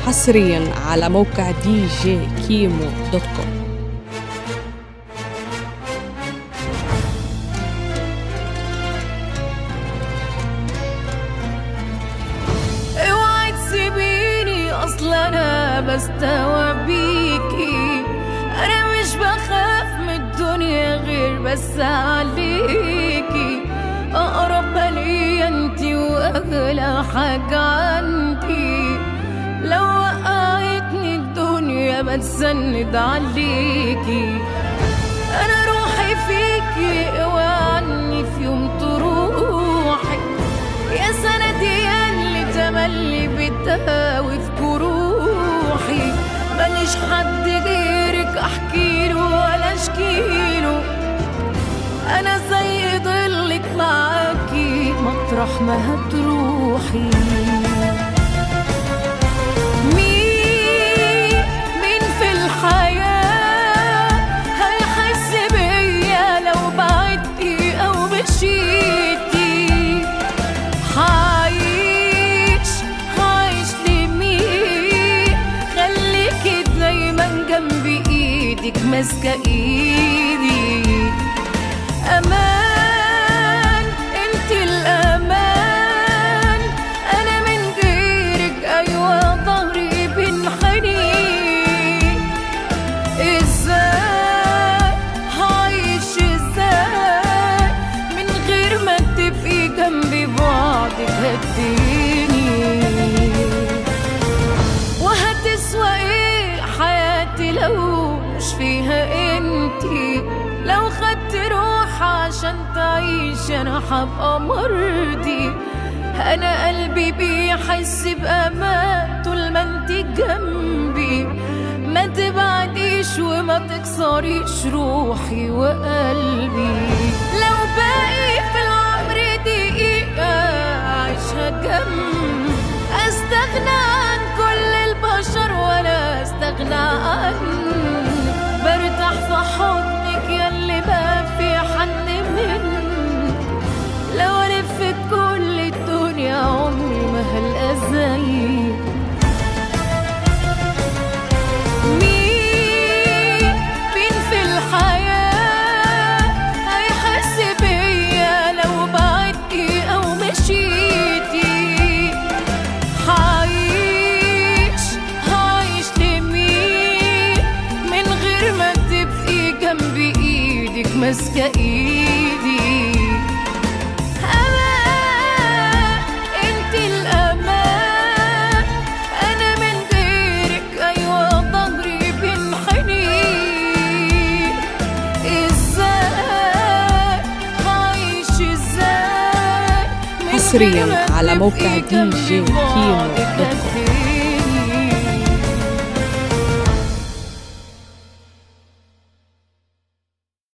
حصريا على موقع djkimo.com. اوعي تسيبيني اصلا انا بستوعب بيكي، انا مش بخاف من الدنيا غير بس عليكي، اقرب ليا انتي واغلى حاجه عندي، لو وقعتني الدنيا بتسند عليكي، انا روحي فيكي اوعي عني في يوم تروحي، يا سندي اللي تملي بتهاوي في جروحي، ماليش حد غيرك احكيله ولا اشكيله، انا زي ضلك معاكي مطرح ما هتروحي. مين في الحياة هيحس بيا لو بعدتي او مشيتي، هعيش لمين، خليكي دايما جنبي ايدك ماسكة ايدي، امان انت الامان، انا من غيرك ايوه ظهري بينحني، ازاي هعيش ازاي من غير ما تبقي جنبي بعدك هديني، وهتسوى ايه حياتي لو مش فيها انتي، لو خدت روح عشان تعيش انا حبقى مرضي، انا قلبي بيحس بامان طول ما انتي جنبي، ما تبعديش وما تكسريش روحي وقلبي، لو باقي في العمر دقيقة اعيشها جنبي، استغنى عن كل البشر ولا استغنى عنك، برتاح في حضنك ياللي ما في حد منك، لو الف كل الدنيا عمري ما هلقى زيك. مين في الحياة هيحس بيا لو بعدتي او مشيتي، هعيش لمين من غير ما تبقي جنبي ايدك ماسكة ايدي، امان انت الامان، انا من غيرك ايوه ظهري بينحني، ازاي هعيش ازاي حصريا على موقع djkimo.com.